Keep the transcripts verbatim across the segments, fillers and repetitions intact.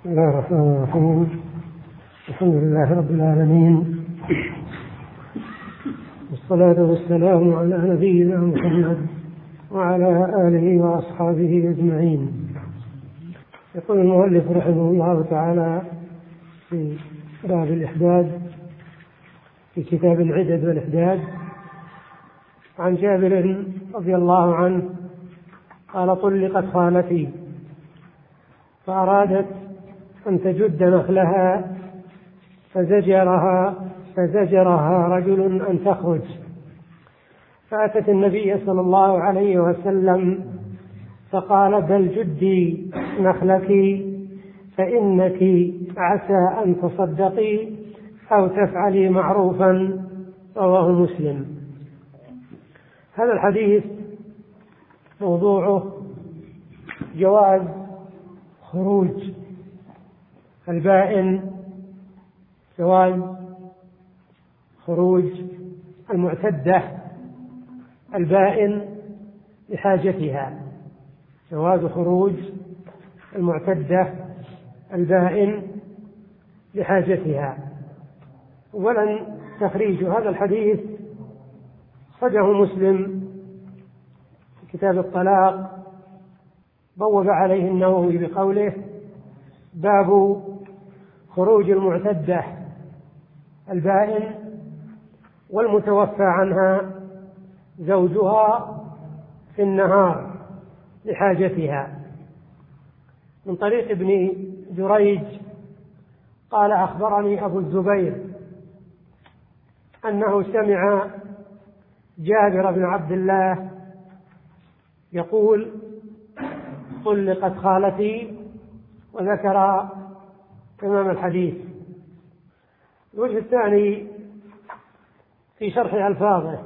بسم الله الرحمن الرحيم. الحمد لله رب العالمين، والصلاة والسلام على نبينا محمد وعلى آله وأصحابه أجمعين. يقول المؤلف رحمه الله تعالى في باب الإحداد في كتاب العدد والإحداد عن جابر رضي الله عنه قال: طلقت خالتي فأرادت أن تجد نخلها فزجرها فزجرها رجل أن تخرج، فأتت النبي صلى الله عليه وسلم فقال: بل جدي نخلك فإنك عسى أن تصدقي أو تفعلي معروفا. رواه مسلم. هذا الحديث موضوعه جواز خروج البائن جواز خروج المعتدة البائن لحاجتها جواز خروج المعتدة البائن لحاجتها. أولا تخريج هذا الحديث خرجه مسلم في كتاب الطلاق، بوب عليه النووي بقوله: باب خروج المعتدة البائن والمتوفى عنها زوجها في النهار لحاجتها. من طريق ابن جريج قال: أخبرني أبو الزبير أنه سمع جابر بن عبد الله يقول: طلقت خالتي، وذكر تمام الحديث. الوجه الثاني في شرح ألفاظه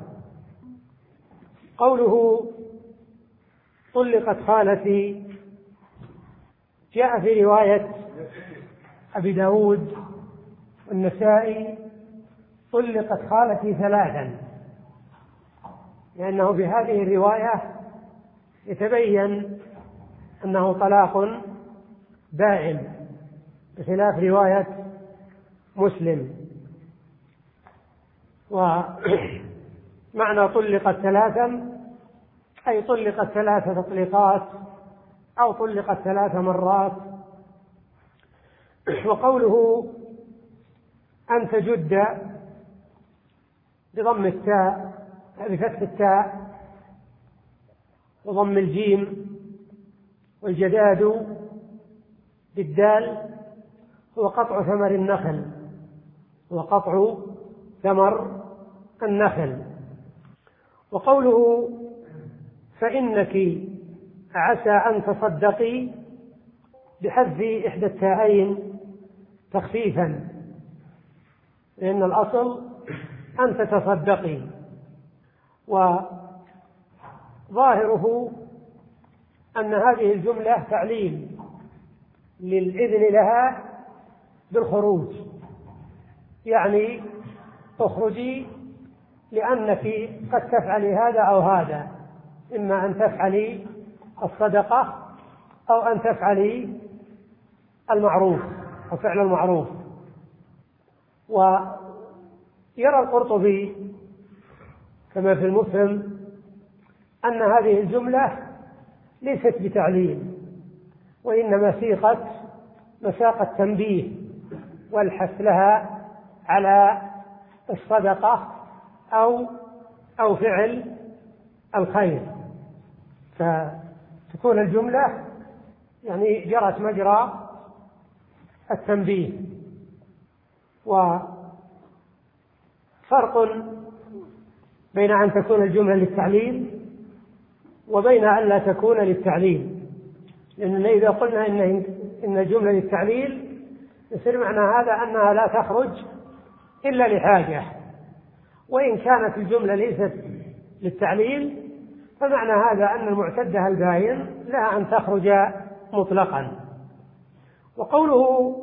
قوله: طلقت خالتي، جاء في رواية أبي داود والنسائي: طلقت خالتي ثلاثا، لأنه في هذه الرواية يتبين أنه طلاق دائم بخلاف رواية مسلم. ومعنى طلقت ثلاثا أي طلقت ثلاث تطليقات أو طلقت ثلاث مرات. وقوله أن تجد بضم التاء بفتح التاء وضم الجيم، والجداد بالدال هو قطع ثمر النخل هو قطع ثمر النخل. وقوله فإنك عسى أن تصدقي بحذف إحدى التاءين تخفيفا، لأن الأصل أن تتصدقي، وظاهره أن هذه الجملة تعليل للإذن لها بالخروج، يعني اخرجي لأنك قد تفعلي هذا أو هذا، إما أن تفعلي الصدقة أو أن تفعلي المعروف أو فعل المعروف. ويرى القرطبي كما في المفهم أن هذه الجملة ليست بتعليل، وإنما سيقت مساق التنبيه والحث لها على الصدقة أو أو فعل الخير، فتكون الجملة يعني جرت مجرى التنبيه. وفرق بين أن تكون الجملة للتعليل وبين أن لا تكون للتعليل، لأننا إذا قلنا إن إن الجملة للتعليل يصير معنى هذا أنها لا تخرج إلا لحاجة، وإن كانت الجملة ليست للتعليل فمعنى هذا أن المعتدة الباين لها أن تخرج مطلقا. وقوله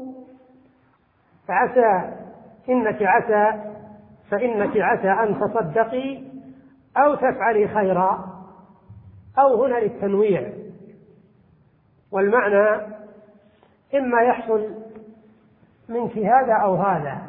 عسى إنك عسى فإنك عسى أن تصدقي أو تفعلي خيرا، أو هنا للتنويع، والمعنى إما يحصل منك هذا أو هذا.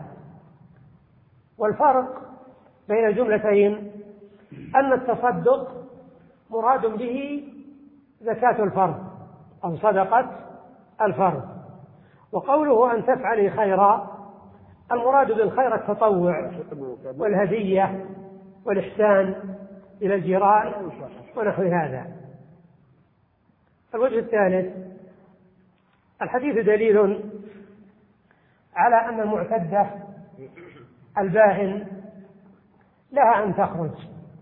والفرق بين الجملتين أن التصدق مراد به زكاة الفرض أو صدقة الفرض، وقوله أن تفعلي خيرا المراد بالخير التطوع والهدية والإحسان إلى الجيران ونحو هذا. الوجه الثالث: الحديث دليل على أن المعتدة البائن لها أن تخرج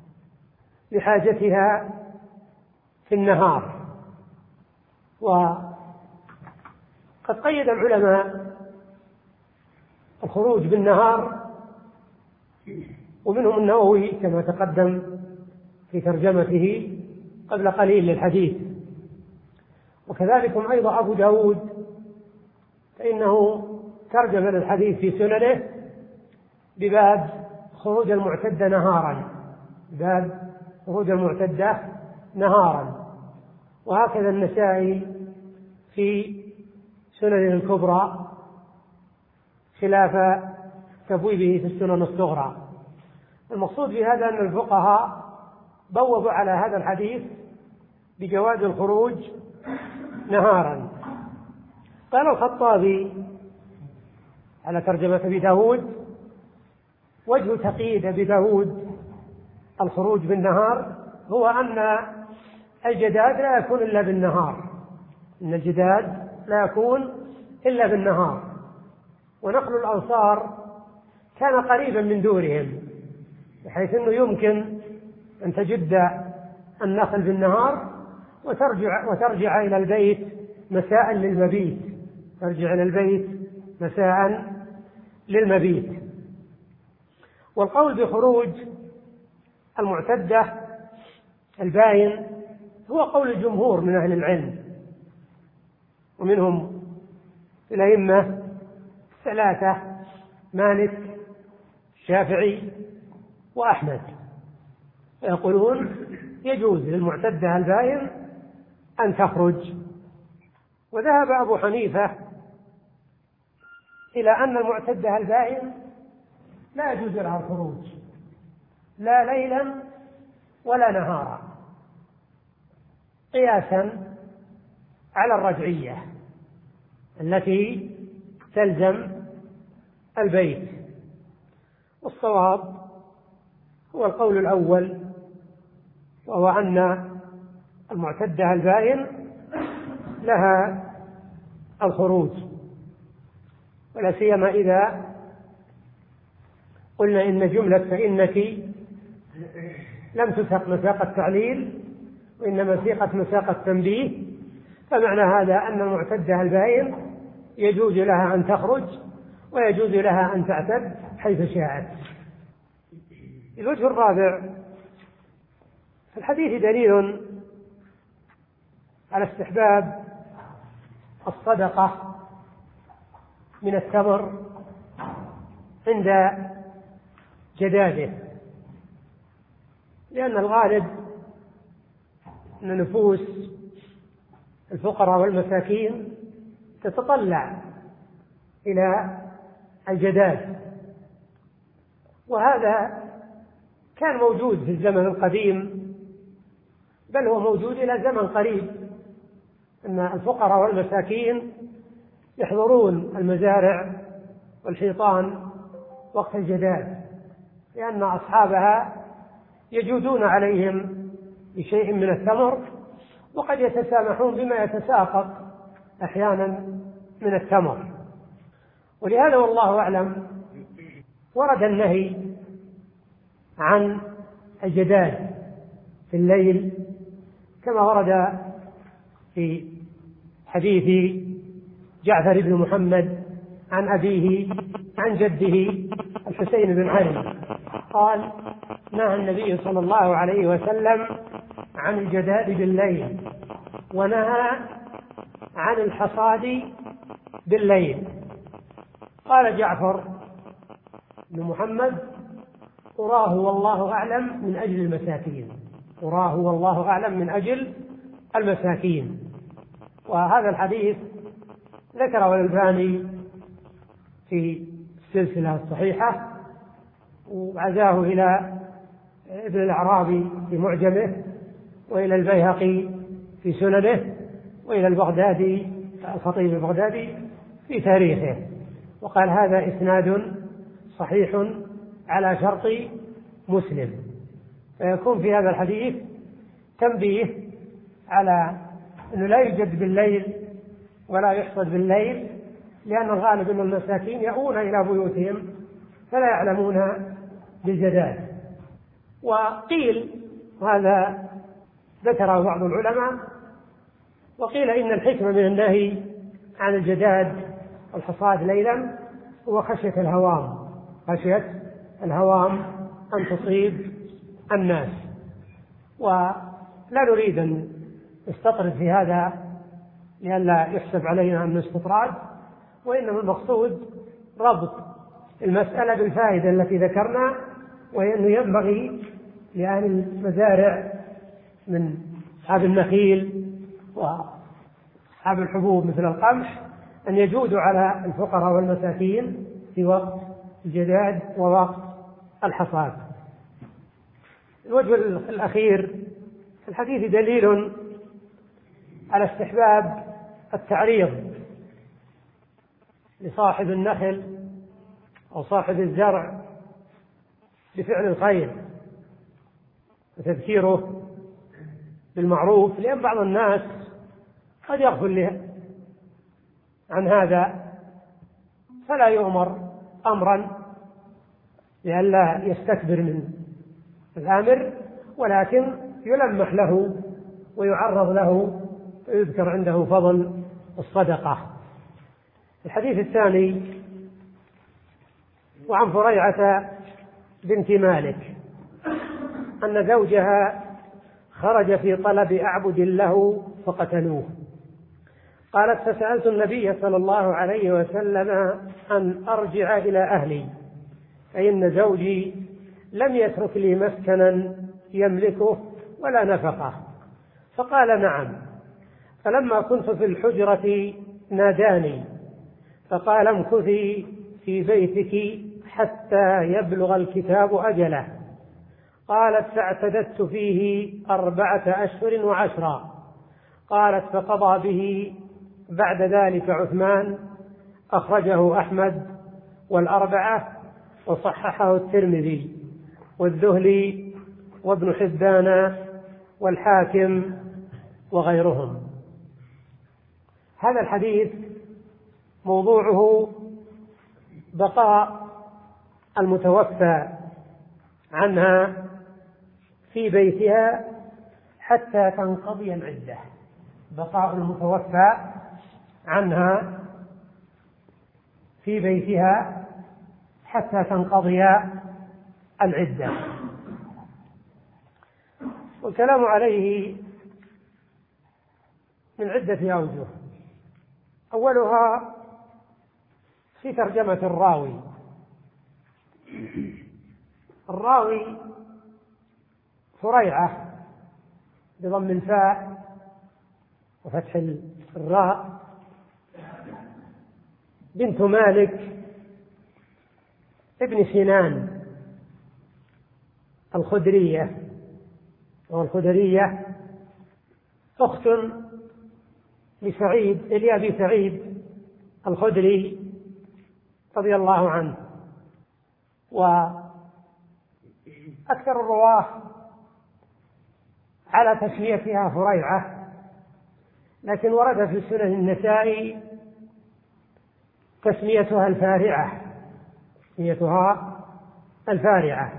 لحاجتها في النهار. وقد قيد العلماء الخروج بالنهار، ومنهم النووي كما تقدم في ترجمته قبل قليل للحديث، وكذلك أيضا أبو داود فإنه ترجم للحديث في سننه بباب خروج المعتدة نهارا، باب خروج المعتدة نهارا. وهكذا النسائي في سننه الكبرى خلاف تبويبه في السنن الصغرى. المقصود بهذا أن الفقهاء بوبوا على هذا الحديث بجواز الخروج نهارا. قال الخطابي على ترجمة أبي داود: وجه تقييد أبي داود الخروج بالنهار هو أن الجداد لا يكون إلا بالنهار، إن الجداد لا يكون إلا بالنهار، ونقل الأنصار كان قريبا من دورهم بحيث أنه يمكن أن تجد النخل بالنهار وترجع, وترجع إلى البيت مساء للمبيت، ترجع إلى البيت مساء للمبيت. والقول بخروج المعتدة الباين هو قول الجمهور من أهل العلم، ومنهم الأئمة ثلاثة: مالك الشافعي وأحمد، يقولون يجوز للمعتدة الباين أن تخرج. وذهب أبو حنيفة إلى أن المعتدة الباين لا يجوز لها الخروج لا ليلا ولا نهارا، قياسا على الرجعية التي تلزم البيت. والصواب هو القول الأول، وهو أن المعتدة البائن لها الخروج، ولا سيما إذا قلنا إن جملة فإنك لم تسق مساق التعليل وإنما سيقت مساق التنبيه، فمعنى هذا أن المعتدة البائن يجوز لها أن تخرج ويجوز لها أن تعتد حيث شاءت. الوجه الرابع: في الحديث دليل على استحباب الصدقة من التمر عند جداده، لأن الغالب أن نفوس الفقراء والمساكين تتطلع إلى الجداد، وهذا كان موجود في الزمن القديم، بل هو موجود إلى زمن قريب، أن الفقراء والمساكين يحضرون المزارع والحيطان وقت الجداد، لأن أصحابها يجودون عليهم بشيء من التمر، وقد يتسامحون بما يتساقط أحيانا من التمر. ولهذا والله أعلم ورد النهي عن الجداد في الليل، كما ورد في حديث جعفر بن محمد عن أبيه عن جده الحسين بن علي قال: نهى النبي صلى الله عليه وسلم عن الجداد بالليل، ونهى عن الحصاد بالليل. قال جعفر بن محمد: أراه والله أعلم من أجل المساكين، أراه والله أعلم من أجل المساكين. وهذا الحديث ذكره الألباني في السلسلة الصحيحة، وعزاه إلى ابن الأعرابي في معجمه، وإلى البيهقي في سننه، وإلى البغدادي الخطيب البغدادي في تاريخه، وقال هذا إسناد صحيح على شرط مسلم. فيكون في هذا الحديث تنبيه على أنه لا يوجد بالليل ولا يحصد بالليل، لأن الغالب أن المساكين يأوون إلى بيوتهم فلا يعلمون بالجدال. وقيل، وهذا ذكره بعض العلماء، وقيل إن الحكمة من النهي عن الجداد والحصاد ليلا هو خشية الهوام، خشية الهوام أن تصيب الناس. ولا نريد أن نستطرد في هذا لئلا يحسب علينا أن استطراد، وإنما المقصود ربط المسألة بالفائدة التي ذكرنا، وهي أنه ينبغي لأهل المزارع من أصحاب النخيل وأصحاب الحبوب مثل القمح أن يجودوا على الفقراء والمساكين في وقت الجداد ووقت الحصاد. الوجه الأخير في الحديث دليل على استحباب التعريض لصاحب النخل أو صاحب الزرع بفعل الخير وتذكيره بالمعروف، لأن بعض الناس قد يغفل عن هذا فلا يؤمر أمرا لئلا يستكبر من الآمر، ولكن يلمح له ويعرض له ويذكر عنده فضل الصدقة. الحديث الثاني: وعن فريعة بنت مالك أن زوجها خرج في طلب أعبد له فقتلوه. قالت: فسألت النبي صلى الله عليه وسلم أن أرجع إلى أهلي، فإن زوجي لم يترك لي مسكنا يملكه ولا نفقه. فقال: نعم. فلما كنت في الحجرة ناداني فقال: امكثي في بيتك حتى يبلغ الكتاب أجله. قالت: فاعتددت فيه أربعة أشهر وعشرا. قالت: فقضى به بعد ذلك عثمان، أخرجه أحمد والأربعة، وصححه الترمذي والذهلي وابن حبان والحاكم وغيرهم. هذا الحديث موضوعه بقاء المتوفى عنها في بيتها حتى تنقضي العدة، بقاء المتوفى عنها في بيتها حتى تنقضي العدة. والكلام عليه من عدة أوجه. أولها في ترجمة الراوي. الراوي فريعة بضم الفاء وفتح الراء بنت مالك ابن سنان الخدرية، والخدرية أخت لسعيد لأبي سعيد الخدري رضي الله عنه. وأكثر الرواة على تسميتها فريعة، لكن ورد في سنن النسائي تسميتها الفارعة، تسميتها الفارعة.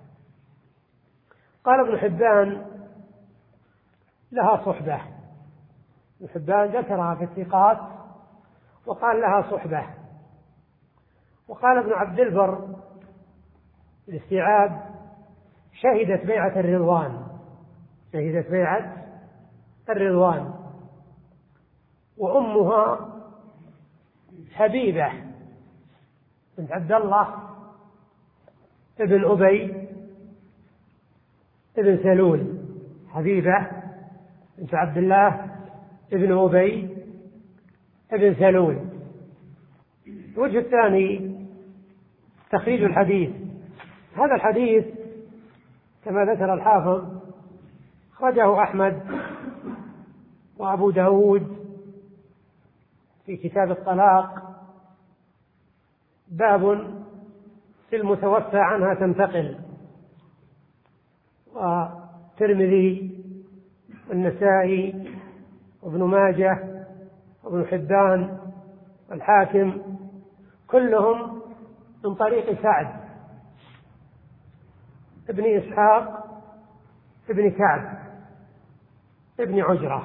قال ابن حبان: لها صحبة. ابن حبان ذكرها في الثقات وقال لها صحبة. وقال ابن عبد البر الاستيعاب: شهدت بيعة الرضوان، شهدت بيعة الرضوان. وأمها حبيبة بنت عبد الله ابن أبي ابن سلول، حبيبة بنت عبد الله ابن أبي ابن سلول. الوجه الثاني تخريج الحديث. هذا الحديث كما ذكر الحافظ أخرجه أحمد وأبو داود في كتاب الطلاق، باب في المتوفى عنها تنتقل، والترمذي والنسائي وابن ماجه وابن حبان والحاكم كلهم من طريق سعد ابن إسحاق ابن كعب ابن عجرة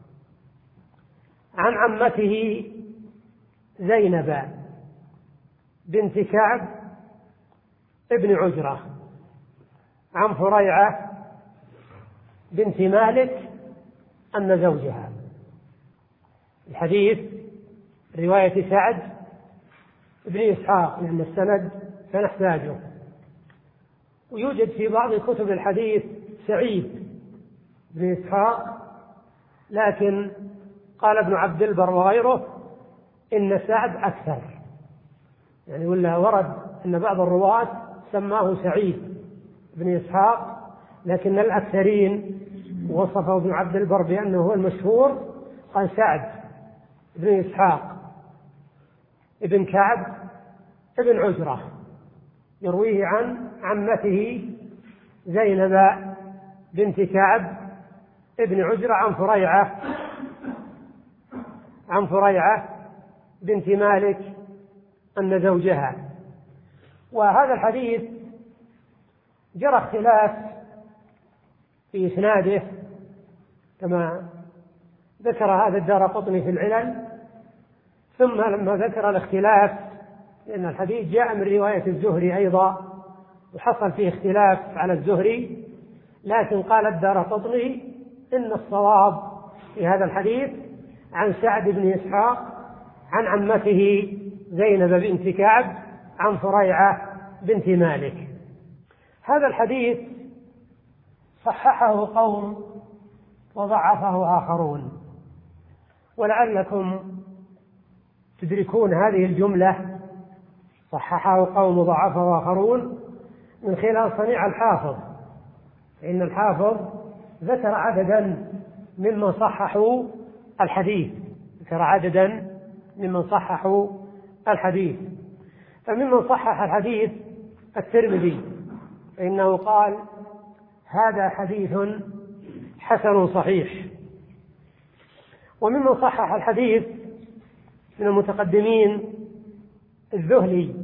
عن عمته زينب بنت كعب ابن عجرة عن فريعة بنت مالك أن زوجها. الحديث رواية سعد ابن إسحاق لأن السند سنحتاجه، ويوجد في بعض كتب الحديث سعيد بن إسحاق، لكن قال ابن عبد البر وغيره إن سعد أكثر، يعني ولا ورد أن بعض الرواة سماه سعيد بن إسحاق، لكن الأكثرين وصفه ابن عبد البر بأنه هو المشهور، قال سعد بن إسحاق ابن كعب ابن عجرة يرويه عن عمته زينب بنت كعب ابن عجرة عن فريعة عن فريعة بنت مالك أن زوجها. وهذا الحديث جرى اختلاف في إسناده كما ذكر هذا الدارقطني في العلل، ثم لما ذكر الاختلاف لأن الحديث جاء من رواية الزهري أيضا وحصل فيه اختلاف على الزهري، لكن قال الدارقطني إن الصواب في هذا الحديث عن سعد بن إسحاق عن عمته زينب بنت كعب عن فريعة بنت مالك. هذا الحديث صححه قوم وضعفه آخرون، ولعلكم تدركون هذه الجملة صححه قوم وضعفه آخرون من خلال صنيع الحافظ، فإن الحافظ ذكر عددا ممن صححوا الحديث ذكر عددا ممن صححوا الحديث فممن صحح الحديث الترمذي، فإنه قال هذا حديث حسن صحيح. وممن صحح الحديث من المتقدمين الذهلي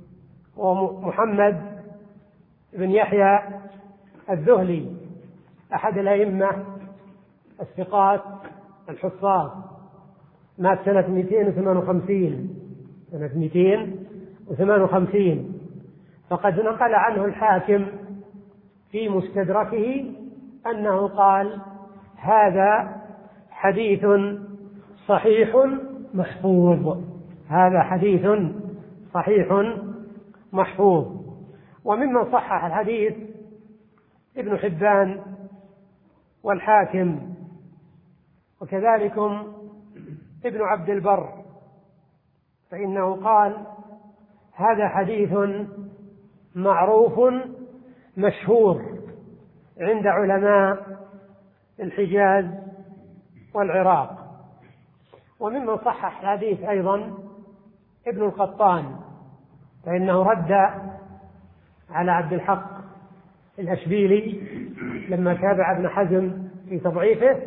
ومحمد بن يحيى الذهلي أحد الأئمة الثقات الحفاظ، مات سنة مئتين وثمان وخمسين سنة مئتين وثمان وخمسين، فقد نقل عنه الحاكم في مستدركه أنه قال هذا حديث صحيح محفوظ هذا حديث صحيح محفوظ. وممن صحح الحديث ابن حبان والحاكم وكذلك ابن عبد البر، فإنه قال هذا حديث معروف مشهور عند علماء الحجاز والعراق. وممن صحح الحديث أيضا ابن القطان، فإنه رد على عبد الحق الأشبيلي لما تابع ابن حزم في تضعيفه،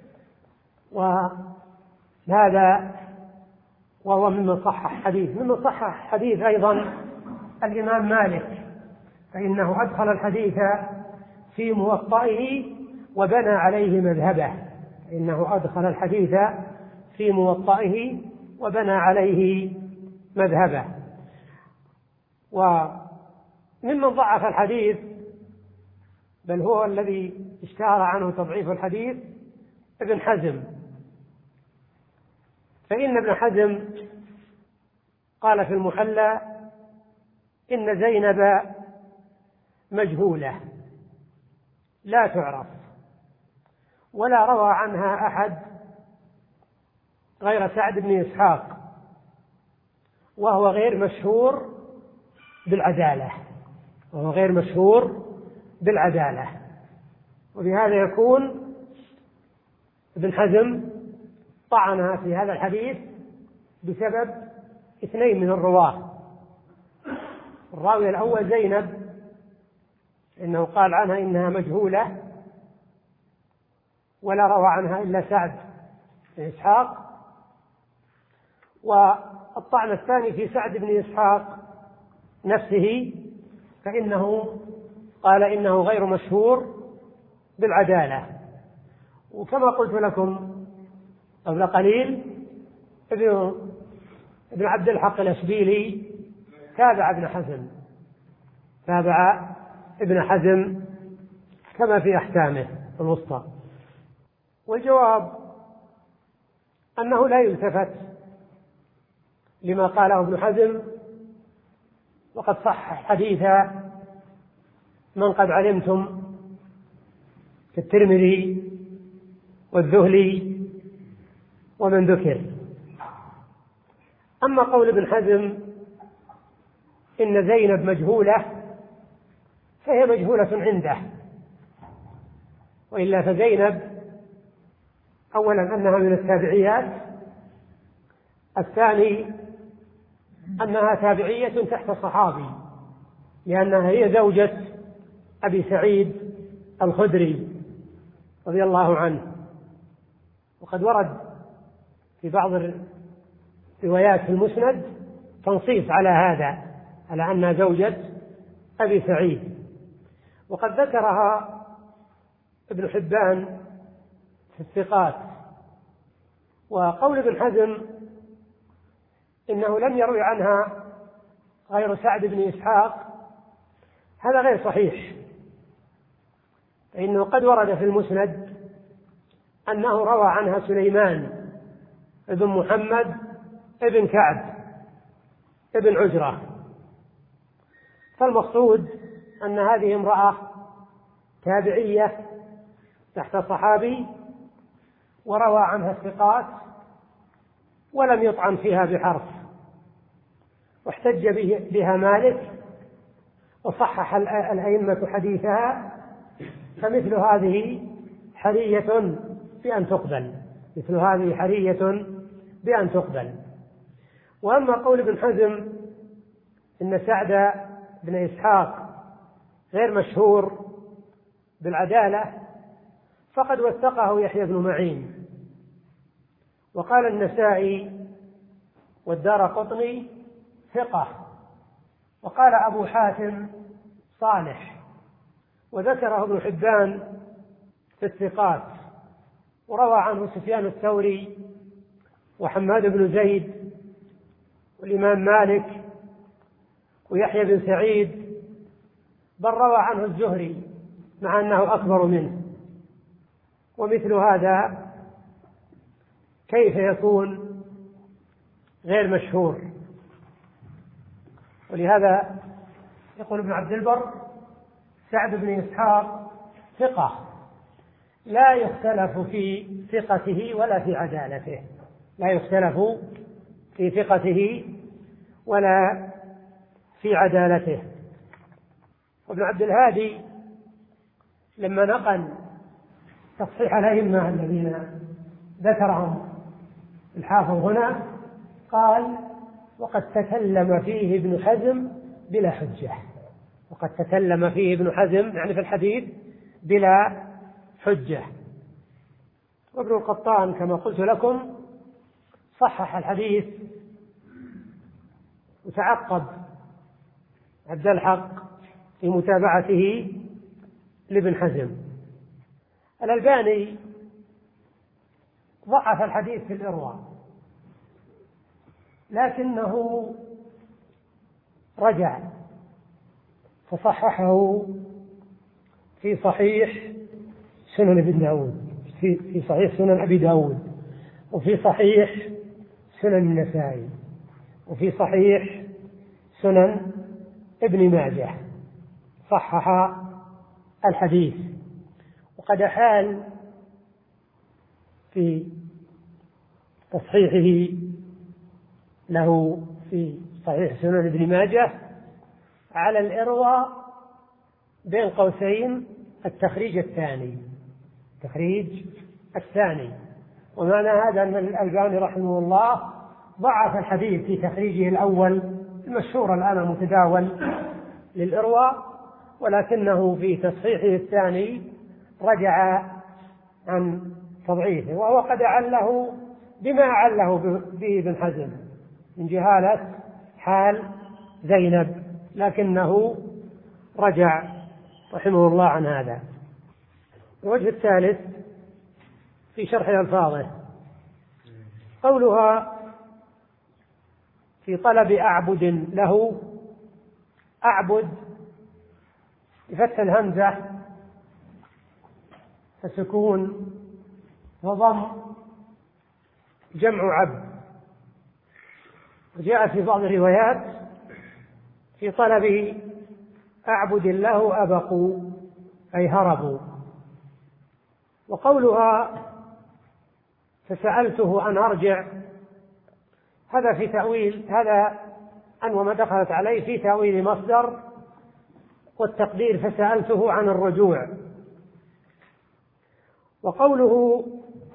وهذا وهو ممن صحح حديث. ممن صحح حديث أيضا الإمام مالك، فإنه أدخل الحديث في موطئه وبنى عليه مذهبه فإنه أدخل الحديث في موطئه وبنى عليه مذهبه. وممن ضعف الحديث بل هو الذي اشتهر عنه تضعيف الحديث ابن حزم، فإن ابن حزم قال في المحلى إن زينب مجهولة لا تعرف ولا روى عنها أحد غير سعد بن إسحاق، وهو غير مشهور بالعدالة وهو غير مشهور بالعدالة وبهذا يكون ابن حزم طعن في هذا الحديث بسبب اثنين من الرواة. الراوي الأول زينب إنه قال عنها إنها مجهولة ولا روى عنها إلا سعد بن إسحاق، والطعن الثاني في سعد بن إسحاق نفسه فإنه قال إنه غير مشهور بالعدالة. وكما قلت لكم قبل قليل ابن ابن عبد الحق الأشبيلي تابع ابن حزم تابع ابن حزم كما في أحكامه الوسطى. والجواب أنه لا يلتفت لما قاله ابن حزم، وقد صح حديث من قد علمتم كالترمذي والذهلي ومن ذكر. أما قول ابن حزم إن زينب مجهولة فهي مجهولة عنده، وإلا فزينب أولا أنها من التابعيات، الثاني أنها تابعية تحت صحابي لأنها هي زوجة أبي سعيد الخدري رضي الله عنه. وقد ورد في بعض الروايات في المسند تنصيص على هذا، على أنها زوجة أبي سعيد، وقد ذكرها ابن حبان في الثقات. وقول ابن حزم إنه لم يروي عنها غير سعد بن إسحاق هذا غير صحيح، فإنه قد ورد في المسند أنه روى عنها سليمان ابن محمد ابن كعب ابن عجرة. فالمقصود أن هذه امرأة تابعية تحت صحابي وروى عنها الثقات ولم يطعن فيها بحرف، واحتج بها مالك وصحح الأئمة حديثها، فمثل هذه حرية بأن تقبل مثل هذه حرية بأن تقبل. وأما قول ابن حزم إن سعد بن إسحاق غير مشهور بالعدالة فقد وثقه يحيى بن معين، وقال النسائي والدارقطني ثقة، وقال أبو حاتم صالح، وذكره ابن حبان في الثقات، وروى عنه سفيان الثوري وحماد بن زيد والإمام مالك ويحيى بن سعيد، بل روى عنه الزهري مع أنه أكبر منه. ومثل هذا كيف يكون غير مشهور؟ ولهذا يقول ابن عبد البر سعد بن إسحاق ثقة لا يختلف في ثقته ولا في عدالته لا يختلف في ثقته ولا في عدالته. وابن عبد الهادي لما نقل تصحيح الأئمة الذين ذكرهم الحافظ هنا قال وقد تكلم فيه ابن حزم بلا حجة وقد تكلم فيه ابن حزم يعني في الحديث بلا حجة. وابن القطان كما قلت لكم صحح الحديث وتعقب عبد الحق في متابعته لابن حزم. الألباني ضعف الحديث في الإرواء، لكنه رجع فصححه في صحيح سنن ابن داود في, في صحيح سنن أبي داود، وفي صحيح سنن النسائي، وفي صحيح سنن ابن ماجه، صحح الحديث. وقد حال في تصحيحه له في صحيح سنن ابن ماجه على الإرواء بين قوسين التخريج الثاني، التخريج الثاني. ومعنى هذا أن الألباني رحمه الله ضعف الحديث في تخريجه الأول المشهور الآن المتداول للإرواء، ولكنه في تصحيحه الثاني رجع عن تضعيفه، وهو قد أعله بما أعله به ابن حزم من جهالة حال زينب، لكنه رجع رحمه الله عن هذا. الوجه الثالث في شرح ألفاظه قولها في طلب أعبد له، أعبد بفتح الهمزة فسكون وضم جمع عبد. وجاء في بعض الروايات في طلب أعبد له أبقوا أي هربوا. وقولها فسألته أن أرجع، هذا في تأويل هذا أن وما دخلت عليه في تأويل مصدر، والتقدير فسألته عن الرجوع. وقوله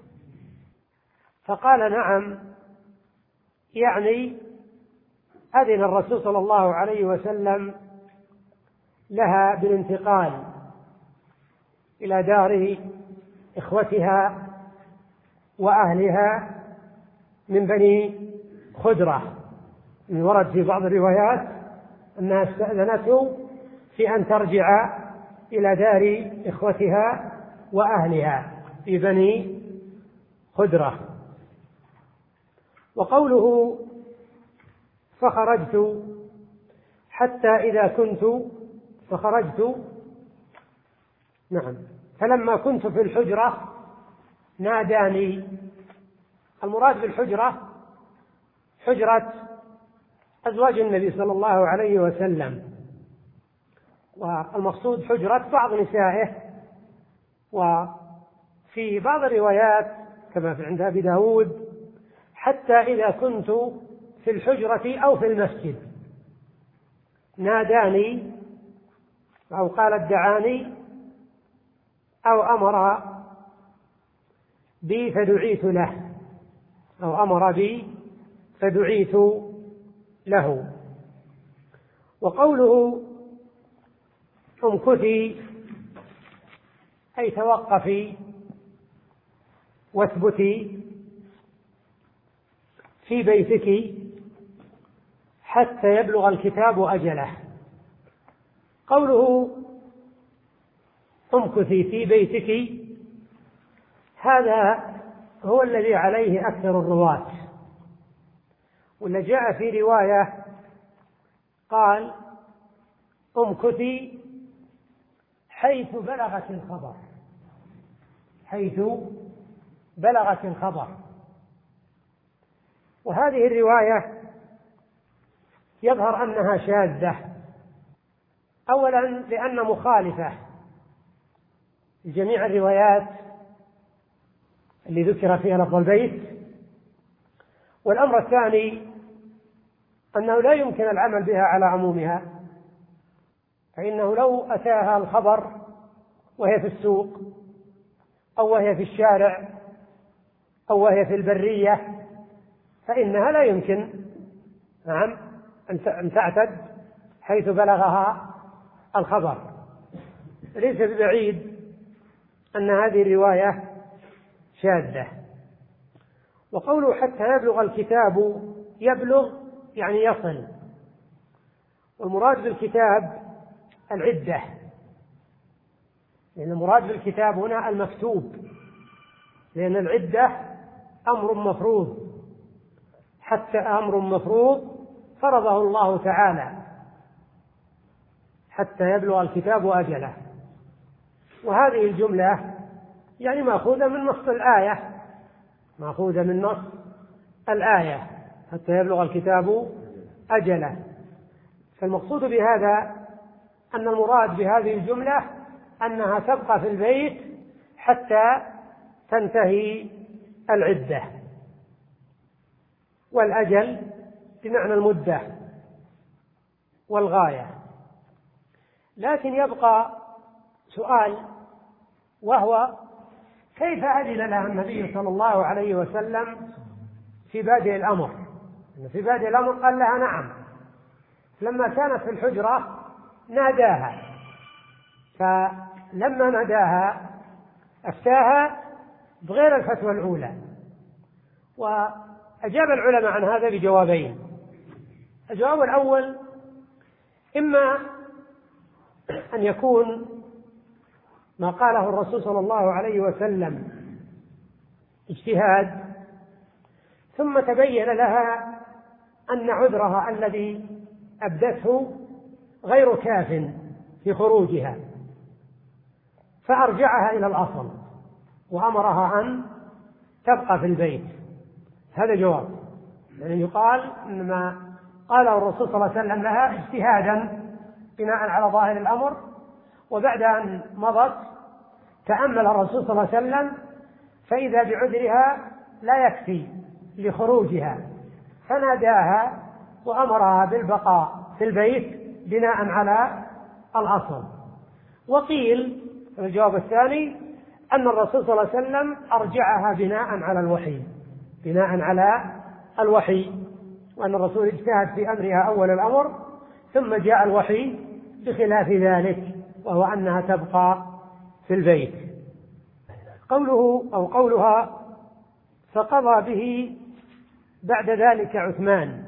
فقال نعم يعني أذن الرسول صلى الله عليه وسلم لها بالانتقال إلى دار إخوتها وأهلها من بني خدرة. من ورد في بعض الروايات أنها استأذنته في أن ترجع إلى دار إخوتها وأهلها في بني خدرة. وقوله فخرجت حتى إذا كنت فخرجت نعم فلما كنت في الحجرة ناداني. المراد بالحجرة حجرة أزواج النبي صلى الله عليه وسلم، والمقصود حجرة بعض نسائه. وفي بعض الروايات كما في عند أبي داود حتى إذا كنت في الحجرة أو في المسجد ناداني، أو قال ادعاني، أو أمر بي فدعيت له، أو أمر بي فدعيت له. وقوله امكثي أي توقفي واثبتي في بيتك حتى يبلغ الكتاب أجله. قوله امكثي في بيتك هذا هو الذي عليه أكثر الرواة، والذي جاء في رواية قال امكثي حيث بلغت الخبر، حيث بلغت الخبر. وهذه الرواية يظهر أنها شاذة، أولا لأن مخالفة لجميع الروايات اللي ذكر فيها لفظ البيت، والأمر الثاني أنه لا يمكن العمل بها على عمومها، فإنه لو أتاها الخبر وهي في السوق أو وهي في الشارع أو وهي في البرية فإنها لا يمكن نعم أن تعتد حيث بلغها الخبر. ليس ببعيد أن هذه الرواية شاذة. وقوله حتى يبلغ الكتاب، يبلغ يعني يصل، والمراد بالكتاب العدة، لأن المراد بالكتاب هنا المكتوب، لأن العدة أمر مفروض، حتى أمر مفروض فرضه الله تعالى حتى يبلغ الكتاب أجله. وهذه الجملة يعني مأخوذة من نص الآية، مأخوذة من نص الآية حتى يبلغ الكتاب أجله. فالمقصود بهذا أن المراد بهذه الجملة أنها تبقى في البيت حتى تنتهي العدة. والأجل بمعنى المدة والغاية. لكن يبقى سؤال، وهو كيف أذن لها النبي صلى الله عليه وسلم في بادئ الأمر؟ في بادئ الأمر قال لها نعم، لما كانت في الحجرة ناداها، فلما ناداها أفتاها بغير الفتوى الأولى. وأجاب العلماء عن هذا بجوابين. الجواب الأول إما أن يكون ما قاله الرسول صلى الله عليه وسلم اجتهاد، ثم تبين لها أن عذرها الذي أبدته غير كاف في خروجها، فأرجعها إلى الأصل وأمرها أن تبقى في البيت. هذا جواب، يعني يقال إن ما قاله الرسول صلى الله عليه وسلم لها اجتهادا بناء على ظاهر الأمر، وبعد أن مضت تأمل الرسول صلى الله عليه وسلم فإذا بعذرها لا يكفي لخروجها، فناداها وأمرها بالبقاء في البيت بناء على الأصل. وقيل الجواب الثاني أن الرسول صلى الله عليه وسلم أرجعها بناء على الوحي بناء على الوحي وأن الرسول اجتهد في أمرها أول الأمر، ثم جاء الوحي بخلاف ذلك، وهو أنها تبقى في البيت. قوله أو قولها فقضى به بعد ذلك عثمان،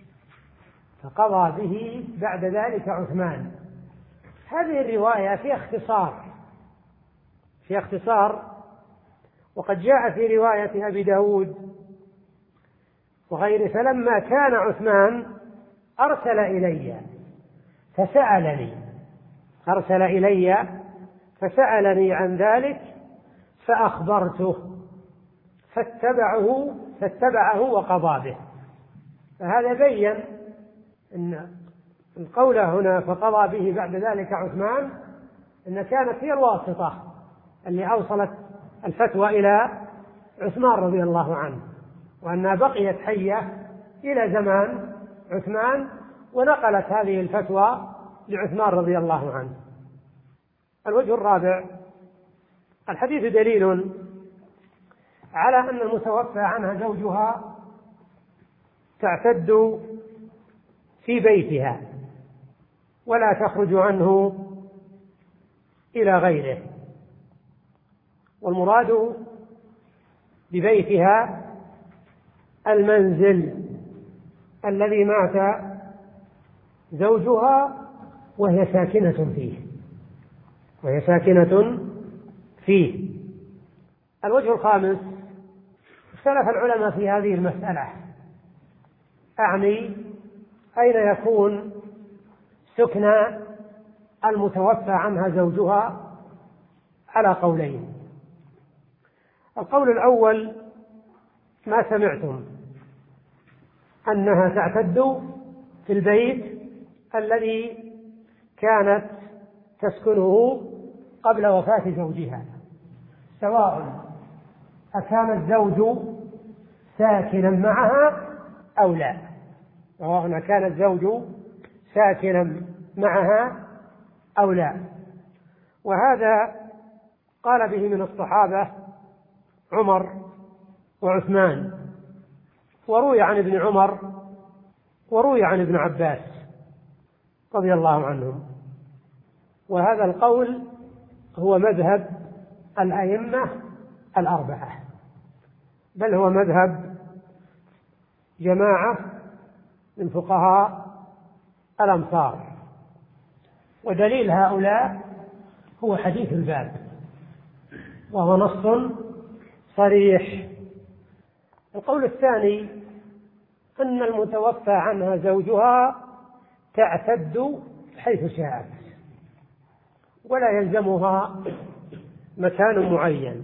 فقضى به بعد ذلك عثمان، هذه الرواية فيها اختصار فيها اختصار وقد جاء في رواية أبي داود وغيره: فلما كان عثمان أرسل إلي فسألني أرسل إلي فسألني عن ذلك فأخبرته فاتبعه فاتبعه وقضى به. فهذا بين أن القول هنا فقضى به بعد ذلك عثمان أن كانت هي الواسطة اللي أوصلت الفتوى إلى عثمان رضي الله عنه، وأنها بقيت حية إلى زمان عثمان ونقلت هذه الفتوى لعثمان رضي الله عنه. الوجه الرابع: الحديث دليل على أن المتوفى عنها زوجها تعتد في بيتها ولا تخرج عنه إلى غيره، والمراد ببيتها المنزل الذي مات زوجها وهي ساكنة فيه وهي ساكنة فيه. الوجه الخامس: اختلف العلماء في هذه المسألة، أعني أين يكون سكن المتوفى عنها زوجها، على قولين. القول الأول ما سمعتم، أنها تعتد في البيت الذي كانت تسكنه قبل وفاة زوجها، سواء أكان الزوج ساكنا معها أو لا سواء أكان الزوج ساكنا معها أو لا. وهذا قال به من الصحابة عمر وعثمان، وروي عن ابن عمر وروي عن ابن عباس رضي الله عنهم. وهذا القول هو مذهب الأئمة الأربعة، بل هو مذهب جماعة من فقهاء الأمصار. ودليل هؤلاء هو حديث الباب، وهو نص صريح. القول الثاني أن المتوفى عنها زوجها تعتد حيث شاءت ولا يلزمها مكان معين،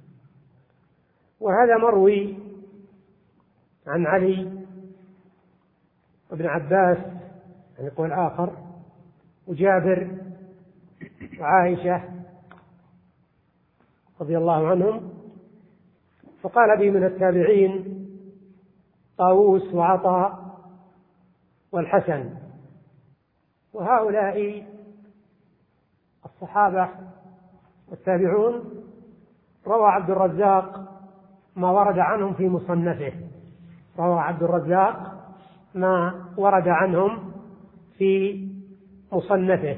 وهذا مروي عن علي وابن عباس يعني يقول آخر وجابر وعائشة رضي الله عنهم. فقال به من التابعين طاووس وعطاء والحسن. وهؤلاء الصحابة والتابعون روى عبد الرزاق ما ورد عنهم في مصنفه، روى عبد الرزاق ما ورد عنهم في مصنفه.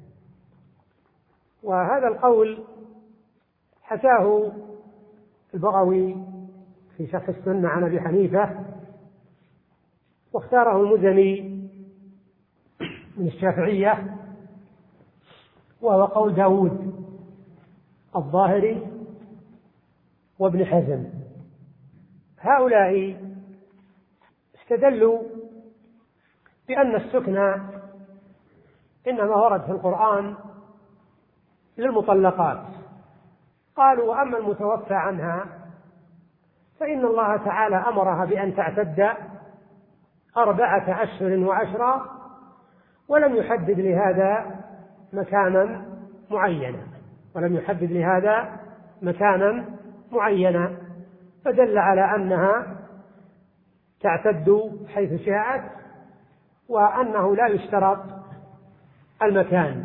وهذا القول حكاه البغوي في شرح السنة عن أبي حنيفة، واختاره المزني من الشافعية، وهو قول داود الظاهري وابن حزم. هؤلاء استدلوا بأن السكنى إنما ورد في القرآن للمطلقات، قالوا وأما المتوفى عنها فإن الله تعالى أمرها بأن تعتد أربعة أشهر وعشرا، ولم يحدد لهذا مكانا معينا ولم يحدد لهذا مكانا معينا فدل على أنها تعتد حيث شاءت، وأنه لا يشترط المكان.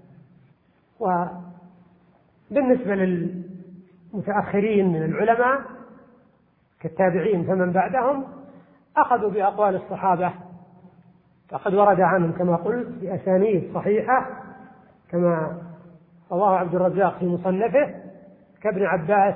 وبالنسبة للمتأخرين من العلماء كالتابعين فمن بعدهم أخذوا بأقوال الصحابة، فقد ورد عنهم كما قلت بأسانيد صحيحة كما رواه عبد الرزاق في مصنفه كابن عباس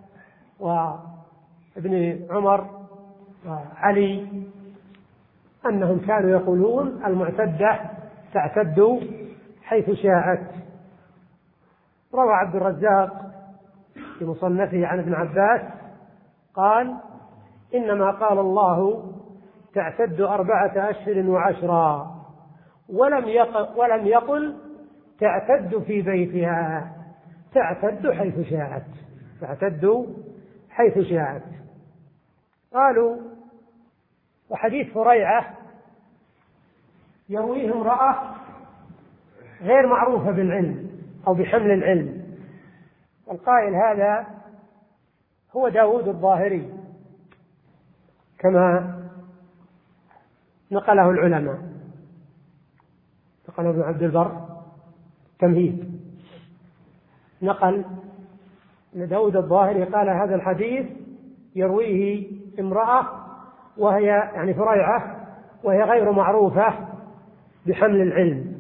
وابن عمر وعلي أنهم كانوا يقولون المعتدة تعتد حيث شاءت. روى عبد الرزاق في مصنفه عن ابن عباس قال إنما قال الله تعتد أربعة أشهر وعشرا، ولم يقل, ولم يقل تعتد في بيتها، تعتد حيث شاءت، تعتد حيث شاءت. قالوا وحديث فريعة يرويه امرأة غير معروفة بالعلم أو بحمل العلم، والقائل هذا هو داود الظاهري كما نقله العلماء، نقله ابن عبد البر تمهيد، نقل أن داود الظاهري قال هذا الحديث يرويه امرأة وهي يعني فريعة وهي غير معروفة بحمل العلم.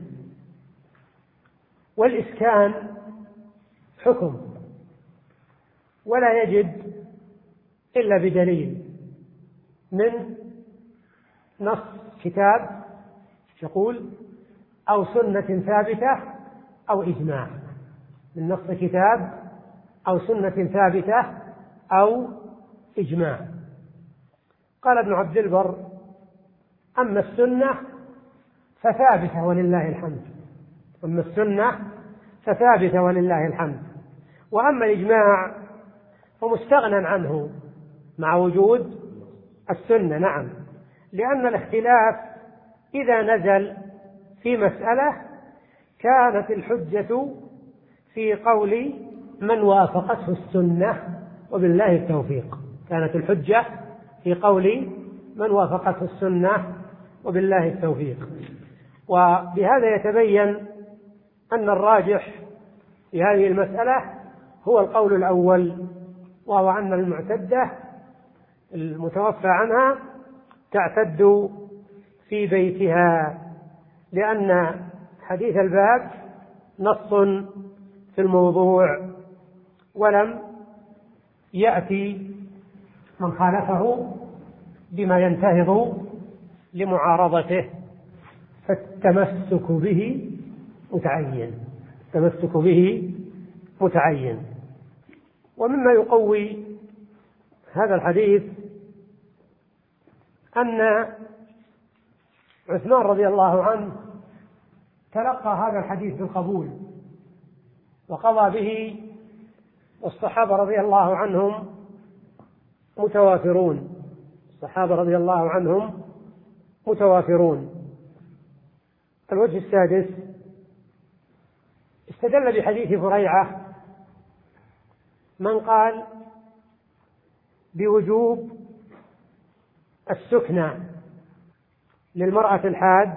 والإسكان حكم ولا يجد إلا بدليل من نص كتاب يقول أو سنة ثابتة أو إجماع، من نص كتاب أو سنة ثابتة أو إجماع. قال ابن عبد البر أما السنة فثابتة ولله الحمد، أما السنة فثابتة ولله الحمد، وأما الإجماع فمستغنى عنه مع وجود السنة. نعم، لأن الاختلاف إذا نزل في مسألة كانت الحجة في قول من وافقته السنة وبالله التوفيق، كانت الحجة في قول من وافقته السنة وبالله التوفيق. وبهذا يتبين أن الراجح في هذه المسألة هو القول الأول، وهو أن المعتدة المتوفى عنها تعتد في بيتها، لأن حديث الباب نص في الموضوع ولم يأتي من خالفه بما ينتهض لمعارضته، فالتمسك به متعين، التمسك به متعين. ومما يقوي هذا الحديث أن عثمان رضي الله عنه تلقى هذا الحديث بالقبول وقضى به، والصحابة رضي الله عنهم متوافرون، الصحابة رضي الله عنهم متوافرون. الوجه السادس استدل بحديث فريعة من قال بوجوب السكنى للمرأة الحاد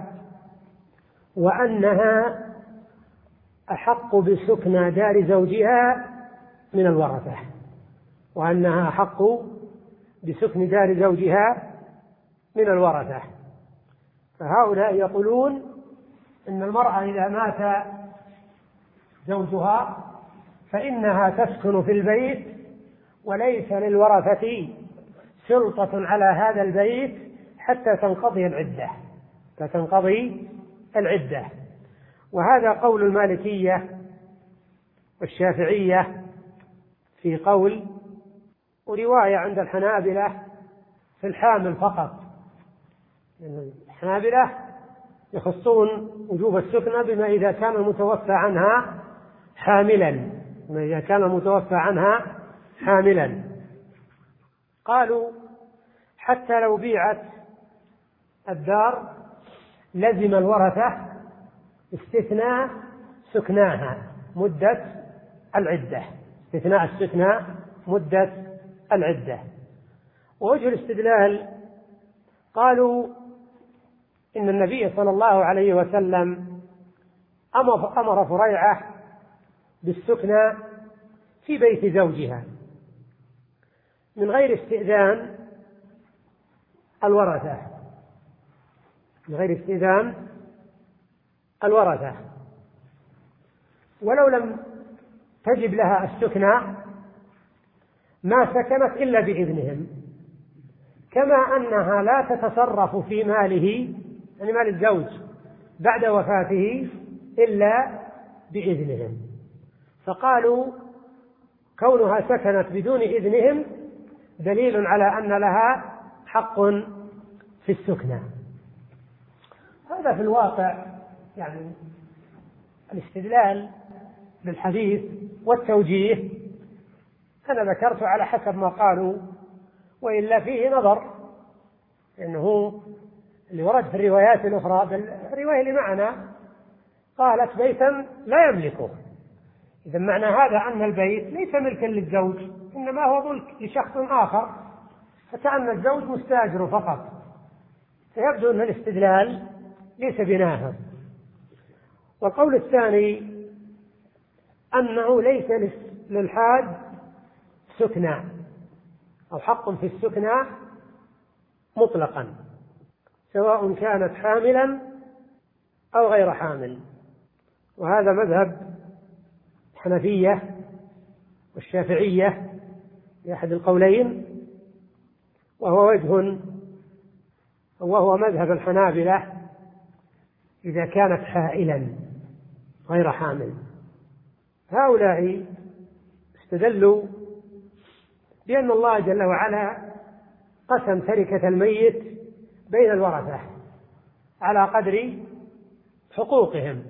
وأنها أحق بسكنى دار زوجها من الورثة، وأنها أحق بسكن دار زوجها من الورثة. فهؤلاء يقولون إن المرأة إذا مات زوجها فإنها تسكن في البيت وليس للورثة سلطة على هذا البيت حتى تنقضي العدة فتنقضي العدة. وهذا قول المالكية والشافعية في قول، ورواية عند الحنابلة في الحامل فقط. الحنابلة يخصون وجوب السكنى بما إذا كان المتوفى عنها حاملا بما إذا كان المتوفى عنها حاملا. قالوا حتى لو بيعت الدار لزم الورثة استثناء سكناها مدة العدة استثناء السكنى مدة العدة. ووجه الاستدلال قالوا إن النبي صلى الله عليه وسلم أمر فريعة بالسكنى في بيت زوجها من غير استئذان الورثة من غير استئذان الورثة ولو لم تجب لها السكنى ما سكنت إلا بإذنهم، كما أنها لا تتصرف في ماله يعني مال الزوج بعد وفاته إلا بإذنهم. فقالوا كونها سكنت بدون إذنهم دليل على أن لها حق في السكنى. هذا في الواقع يعني الاستدلال بالحديث والتوجيه أنا ذكرت على حسب ما قالوا، وإلا فيه نظر، لأنه اللي ورد في الروايات الأخرى بالرواية اللي معنا قالت بيتا لا يملكه. إذا معنى هذا أن البيت ليس ملكا للزوج إنما هو ملك لشخص آخر، فكأن الزوج مستأجر فقط. فيبدو أن الاستدلال ليس بناهض. والقول الثاني أنه ليس للحاد سكنى أو حق في السكنى مطلقا سواء كانت حاملا أو غير حامل. وهذا مذهب الحنفية والشافعية بأحد القولين، وهو وجه وهو مذهب الحنابلة إذا كانت حائلا غير حامل. هؤلاء استدلوا بأن الله جل وعلا قسم تركة الميت بين الورثة على قدر حقوقهم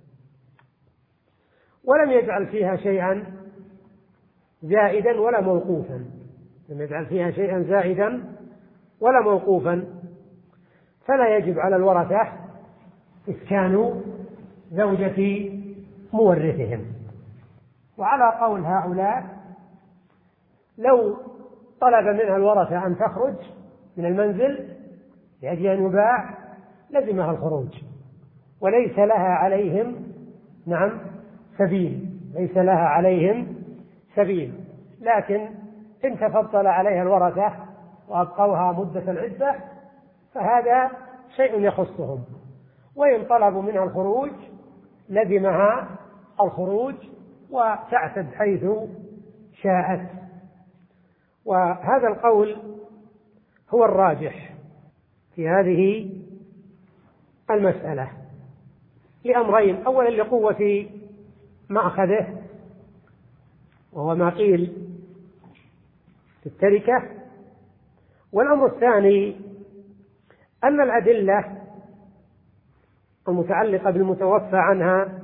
ولم يجعل فيها شيئا زائدا ولا موقوفا لم يجعل فيها شيئا زائدا ولا موقوفا فلا يجب على الورثة إسكان زوجة مورثهم. وعلى قول هؤلاء لو طلب منها الورثة أن تخرج من المنزل لأجل أن يباع لزمها الخروج وليس لها عليهم نعم سبيل ليس لها عليهم سبيل لكن إن تفضل عليها الورثة وأبقوها مدة العدة فهذا شيء يخصهم، وإن طلبوا منها الخروج لزمها الخروج وتعتد حيث شاءت. وهذا القول هو الراجح في هذه المسألة لأمرين: أولا لقوة مأخذه وهو ما قيل في التركة، والأمر الثاني أن الأدلة المتعلقة بالمتوفى عنها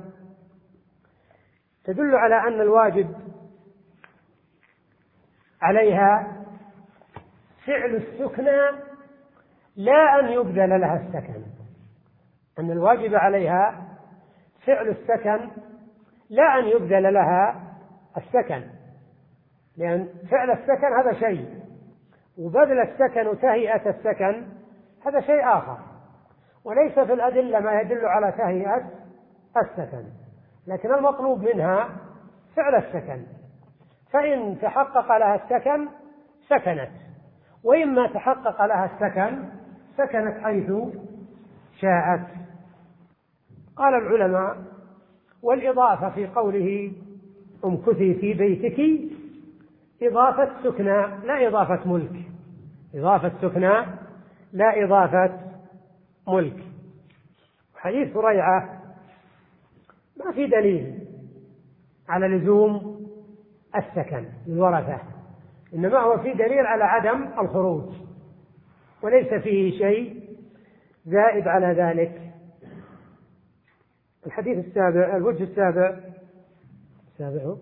تدل على أن الواجب عليها فعل السكنى لا أن يبذل لها السكن، أن الواجب عليها فعل السكن لا أن يبذل لها السكن، لأن فعل السكن هذا شيء وبذل السكن وتهيئة السكن هذا شيء آخر. وليس في الأدلة ما يدل على تهيئة السكن، لكن المطلوب منها فعل السكن، فإن تحقق لها السكن سكنت، وإما تحقق لها السكن سكنت حيث شاءت. قال العلماء: والإضافة في قوله امكثي في بيتك إضافة سكنى لا إضافة ملك، إضافة سكنى لا إضافة ملك. حديث ريعة ما في دليل على لزوم السكن للورثة، إنما هو في دليل على عدم الخروج، وليس فيه شيء زائد على ذلك. الحديث السابع، الوجه السابع سابعه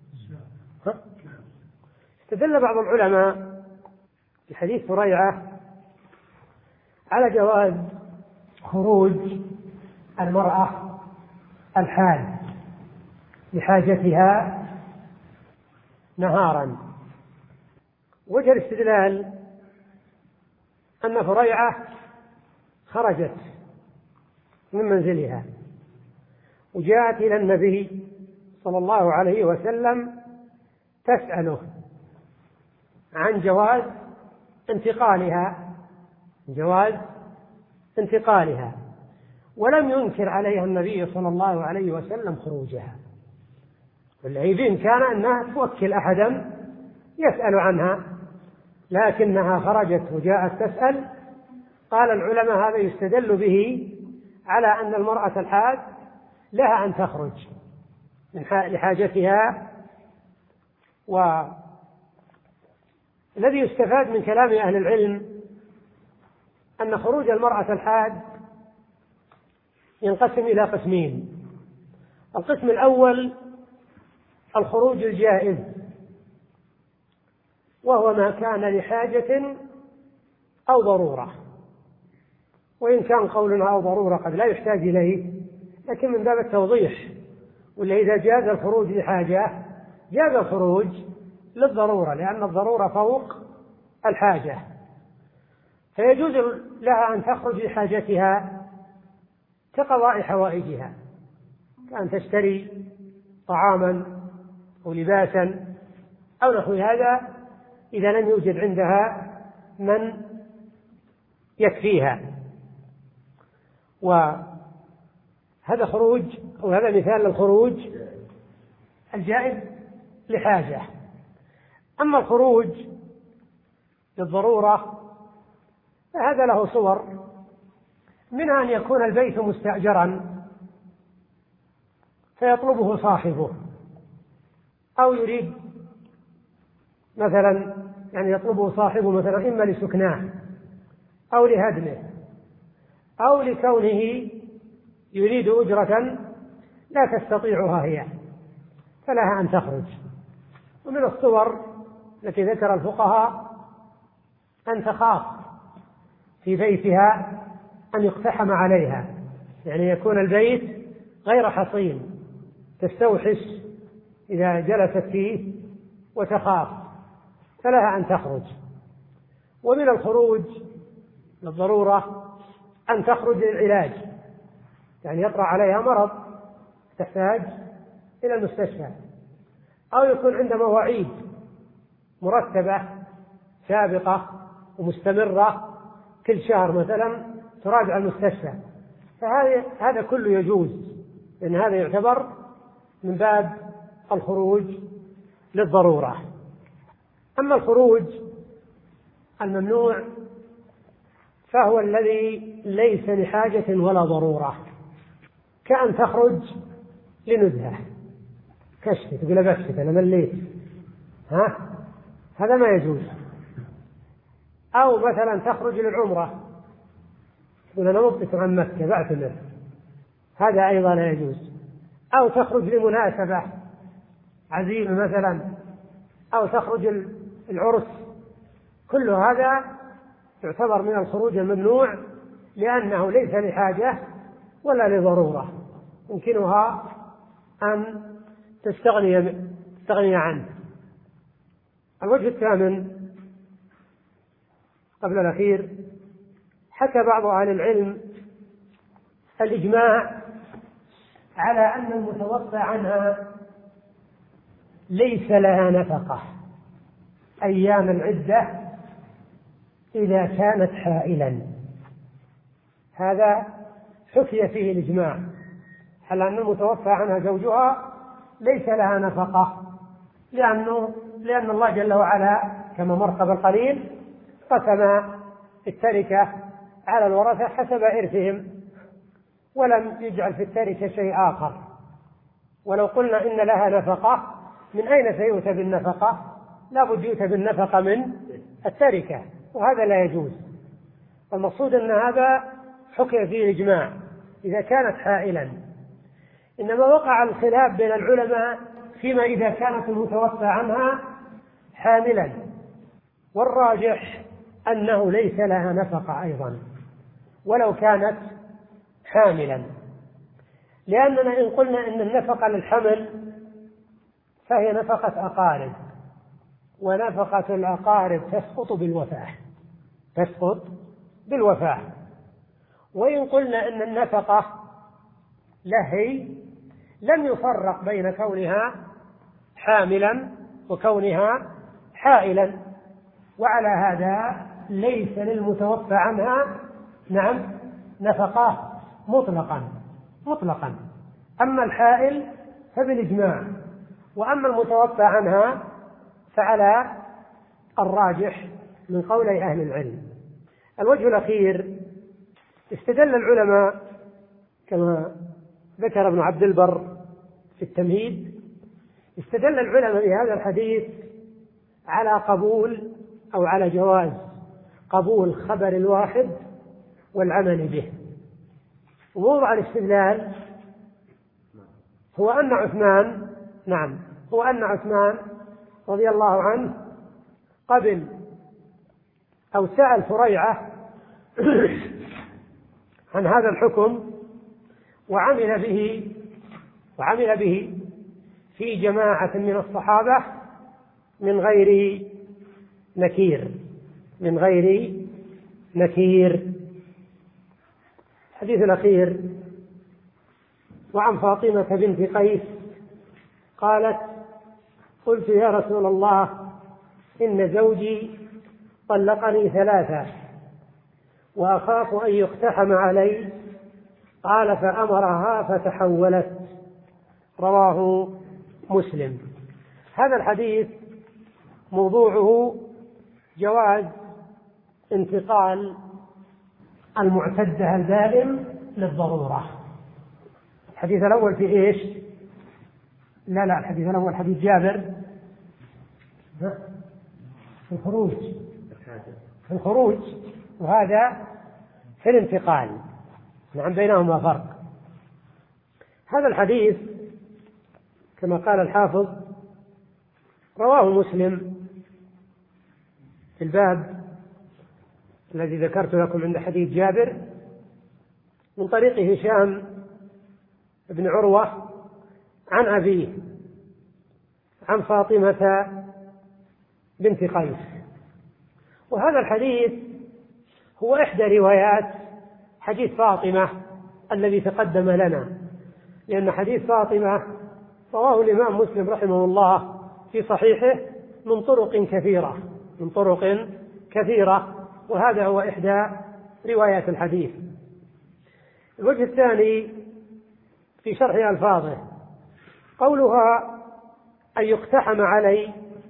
استدل بعض العلماء في حديث ريعة على جواز خروج المرأة الحال لحاجتها نهارا. وجه الاستدلال أن فريعة خرجت من منزلها وجاءت إلى النبي صلى الله عليه وسلم تسأله عن جواز انتقالها جواز انتقالها ولم ينكر عليها النبي صلى الله عليه وسلم خروجها، والذي بإمكان أنها توكل أحدا يسأل عنها، لكنها خرجت وجاءت تسأل. قال العلماء: هذا يستدل به على أن المرأة الحاج لها أن تخرج لحاجتها. والذي يستفاد من كلام أهل العلم أن خروج المرأة الحاج ينقسم إلى قسمين: القسم الأول الخروج الجائز، وهو ما كان لحاجة أو ضرورة، وإن كان قولنا أو ضرورة قد لا يحتاج إليه، لكن من باب التوضيح، واللي إذا جاز الخروج لحاجة جاز الخروج للضرورة، لأن الضرورة فوق الحاجة، فيجوز لها أن تخرج لحاجتها كقضاء حوائجها، كأن تشتري طعاما أو لباسا أو نحو هذا إذا لم يوجد عندها من يكفيها. وهذا خروج أو هذا مثال للخروج الجائز لحاجة. أما الخروج للضرورة فهذا له صور، منها أن يكون البيت مستأجرا فيطلبه صاحبه، أو يريد مثلا يعني يطلبه صاحبه مثلا إما لسكناه أو لهدمه أو لكونه يريد أجرة لا تستطيعها هي فلها أن تخرج. ومن الصور التي ذكر الفقهاء أن تخاف في بيتها أن يقتحم عليها، يعني يكون البيت غير حصين تستوحش إذا جلست فيه وتخاف فلها أن تخرج. ومن الخروج للضرورة أن تخرج للعلاج، يعني يطرأ عليها مرض تحتاج إلى المستشفى، أو يكون عند مواعيد مرتبة سابقة ومستمرة كل شهر مثلا تراجع المستشفى، فهذا هذا كله يجوز، لأن هذا يعتبر من باب الخروج للضرورة. أما الخروج الممنوع فهو الذي ليس لحاجة ولا ضرورة، كأن تخرج لنزهة كشف تقول بكشف أنا مليت، ها هذا ما يجوز. أو مثلا تخرج للعمرة تقول أنا مبتسم عن مكة بعتمر، هذا أيضا لا يجوز. أو تخرج لمناسبة عزيمة مثلا، أو تخرج العرس، كل هذا يعتبر من الخروج الممنوع، لأنه ليس لحاجة ولا لضرورة يمكنها أن تستغني تستغني عنه. الوجه الثامن قبل الأخير، حكى بعض أهل العلم الإجماع على أن المتوفى عنها ليس لها نفقة أيام العدة إذا كانت حائلا. هذا حكي فيه الإجماع على أن المتوفى عنها زوجها ليس لها نفقة، لأنه لأن الله جل وعلا كما مر قبل قليل قسم التركة على الورثة حسب إرثهم، ولم يجعل في التركة شيء آخر. ولو قلنا إن لها نفقة، من أين سيؤتى بالنفقة؟ لا بد يؤتى بالنفقة من التركة، وهذا لا يجوز. المقصود أن هذا حكي فيه الإجماع إذا كانت حائلا. إنما وقع الخلاف بين العلماء فيما إذا كانت المتوفى عنها حاملا، والراجح أنه ليس لها نفقة أيضا ولو كانت حاملا، لأننا إن قلنا إن النفقة للحمل فهي نفقة أقارب، ونفقة الأقارب تسقط بالوفاة تسقط بالوفاة. وإن قلنا إن النفقة لهي لم يفرق بين كونها حاملا وكونها حائلا، وعلى هذا ليس للمتوفى عنها نعم نفقة مطلقا مطلقا أما الحائل فبالإجماع، وأما المتوفى عنها فعلى الراجح من قولي أهل العلم. الوجه الأخير، استدل العلماء كما ذكر ابن عبد البر في التمهيد، استدل العلماء بهذا الحديث على قبول أو على جواز قبول خبر الواحد والعمل به. وموضع الاستدلال هو أن عثمان نعم هو أن عثمان رضي الله عنه قبل أو سأل فريعة عن هذا الحكم وعمل به وعمل به في جماعة من الصحابة من غير نكير من غير نكير. الحديث الأخير: وعن فاطمة بنت قيس قالت: قلت يا رسول الله إن زوجي طلقني ثلاثة وأخاف أن يقتحم علي، قال فأمرها فتحولت. رواه مسلم. هذا الحديث موضوعه جواز انتقال المعتدة الدائم للضرورة. الحديث الأول في إيش؟ لا لا الحديث الأول حديث جابر في الخروج في الخروج وهذا في الانتقال، نعم بينهما فرق. هذا الحديث كما قال الحافظ رواه مسلم في الباب الذي ذكرت لكم عند حديث جابر من طريق هشام بن عروة عن أبيه عن فاطمة بنت قيس. وهذا الحديث هو إحدى روايات حديث فاطمة الذي تقدم لنا، لأن حديث فاطمة رواه الإمام مسلم رحمه الله في صحيحه من طرق كثيرة من طرق كثيرة وهذا هو إحدى روايات الحديث. الوجه الثاني في شرح ألفاظه قولها أن يقتحم علي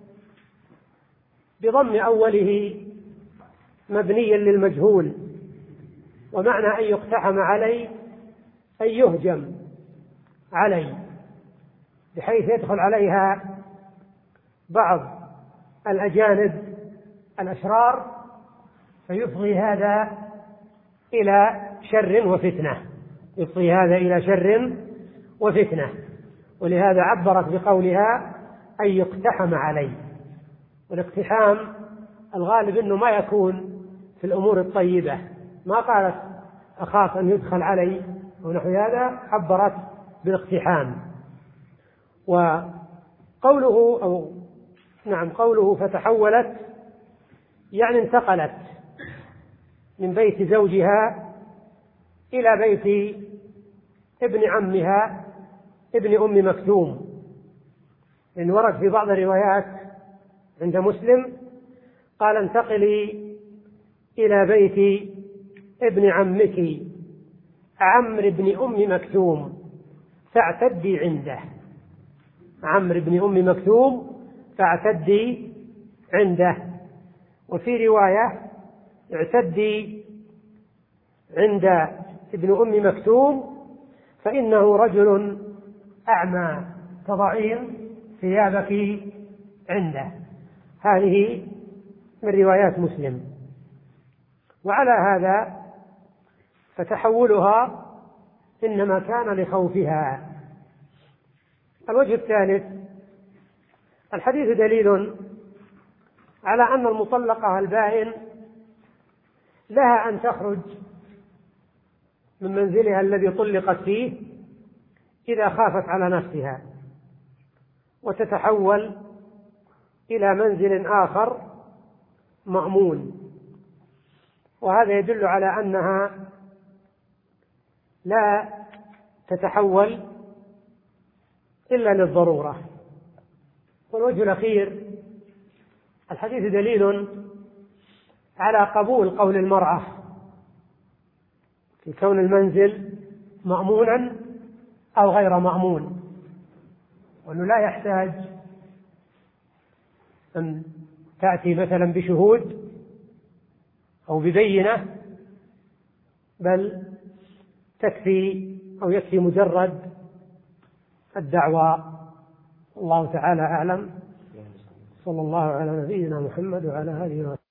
بضم أوله مبنيا للمجهول، ومعنى أن يقتحم علي أن يهجم علي بحيث يدخل عليها بعض الأجانب الأشرار فيفضي هذا إلى شر وفتنة يفضي هذا إلى شر وفتنة ولهذا عبرت بقولها أن يقتحم علي. والاقتحام الغالب أنه ما يكون في الأمور الطيبة، ما قالت أخاف أن يدخل علي ونحو هذا، عبرت بالاقتحام. وقوله أو نعم قوله فتحولت يعني انتقلت من بيت زوجها إلى بيت ابن عمها ابن أم مكتوم، إن ورد في بعض الروايات عند مسلم قال انتقلي إلى بيت ابن عمك عمرو بن أم مكتوم فاعتدي عنده، عمرو بن أم مكتوم فاعتدي عنده. وفي رواية اعتدي عند ابن أم مكتوم فإنه رجل أعمى تضعين ثيابك عنده. هذه من روايات مسلم. وعلى هذا فتحولها إنما كان لخوفها. الوجه الثالث: الحديث دليل على أن المطلقة البائن لها أن تخرج من منزلها الذي طلقت فيه إذا خافت على نفسها وتتحول إلى منزل آخر مأمون، وهذا يدل على أنها لا تتحول إلا للضرورة. والوجه الأخير: الحديث دليل على قبول قول المرأة في كون المنزل مأمونا أو غير مأمون، وأنه لا يحتاج أن تأتي مثلا بشهود أو ببينة، بل تكفي أو يكفي مجرد الدعوى. الله تعالى أعلم. صلى الله على نبينا محمد وعلى آله وسلم.